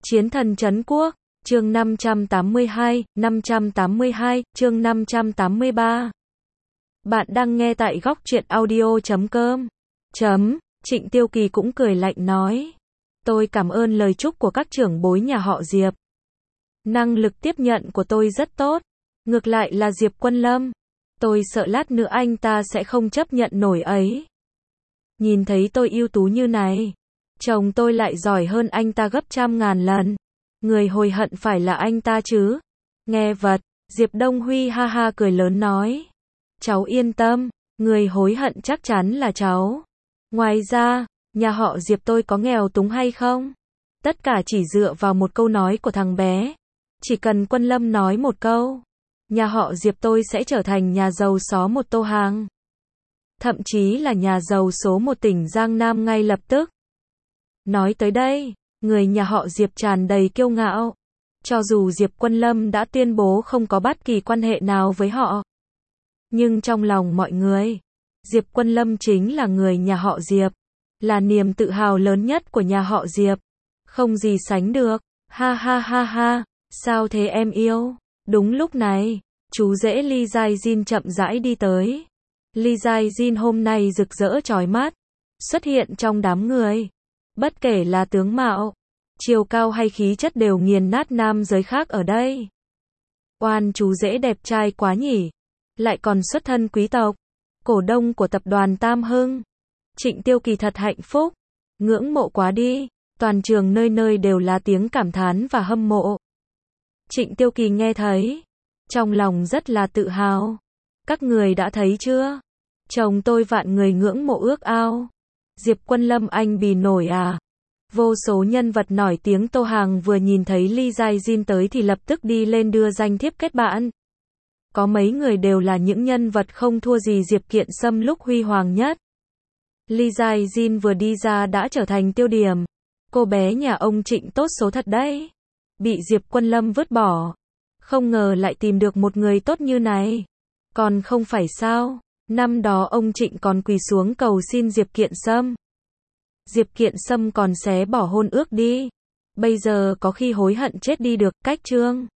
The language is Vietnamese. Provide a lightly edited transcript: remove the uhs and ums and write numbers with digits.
Chiến thần trấn quốc, chương 582, chương 583. Bạn đang nghe tại góc truyện audio.com. Trịnh Tiêu Kỳ cũng cười lạnh nói. Tôi cảm ơn lời chúc của các trưởng bối nhà họ Diệp. Năng lực tiếp nhận của tôi rất tốt. Ngược lại là Diệp Quân Lâm. Tôi sợ lát nữa anh ta sẽ không chấp nhận nổi ấy. Nhìn thấy tôi ưu tú như này. Chồng tôi lại giỏi hơn anh ta gấp trăm ngàn lần. Người hối hận phải là anh ta chứ. Nghe vật, Diệp Đông Huy ha ha cười lớn nói. Cháu yên tâm, người hối hận chắc chắn là cháu. Ngoài ra, nhà họ Diệp tôi có nghèo túng hay không? Tất cả chỉ dựa vào một câu nói của thằng bé. Chỉ cần Quân Lâm nói một câu, nhà họ Diệp tôi sẽ trở thành nhà giàu số một Tô Hàng. Thậm chí là nhà giàu số một tỉnh Giang Nam ngay lập tức. Nói tới đây, người nhà họ Diệp tràn đầy kiêu ngạo. Cho dù Diệp Quân Lâm đã tuyên bố không có bất kỳ quan hệ nào với họ. Nhưng trong lòng mọi người, Diệp Quân Lâm chính là người nhà họ Diệp. Là niềm tự hào lớn nhất của nhà họ Diệp. Không gì sánh được. Ha ha ha ha, sao thế em yêu? Đúng lúc này, chú rể Lee Jae-jin chậm rãi đi tới. Lee Jae-jin hôm nay rực rỡ chói mắt, xuất hiện trong đám người. Bất kể là tướng mạo, chiều cao hay khí chất đều nghiền nát nam giới khác ở đây. Oan chú rể đẹp trai quá nhỉ, lại còn xuất thân quý tộc, cổ đông của tập đoàn Tam Hưng. Trịnh Tiêu Kỳ thật hạnh phúc, ngưỡng mộ quá đi, toàn trường nơi nơi đều là tiếng cảm thán và hâm mộ. Trịnh Tiêu Kỳ nghe thấy, trong lòng rất là tự hào. Các người đã thấy chưa? Chồng tôi vạn người ngưỡng mộ ước ao. Diệp Quân Lâm anh bì nổi à? Vô số nhân vật nổi tiếng Tô Hàng vừa nhìn thấy Lee Jae-jin tới thì lập tức đi lên đưa danh thiếp kết bạn. Có mấy người đều là những nhân vật không thua gì Diệp Kiện Sâm lúc huy hoàng nhất. Lee Jae-jin vừa đi ra đã trở thành tiêu điểm. Cô bé nhà ông Trịnh tốt số thật đấy. Bị Diệp Quân Lâm vứt bỏ. Không ngờ lại tìm được một người tốt như này. Còn không phải sao? Năm đó ông Trịnh còn quỳ xuống cầu xin Diệp Kiện Sâm. Diệp Kiện Sâm còn xé bỏ hôn ước đi. Bây giờ có khi hối hận chết đi được, cách trương.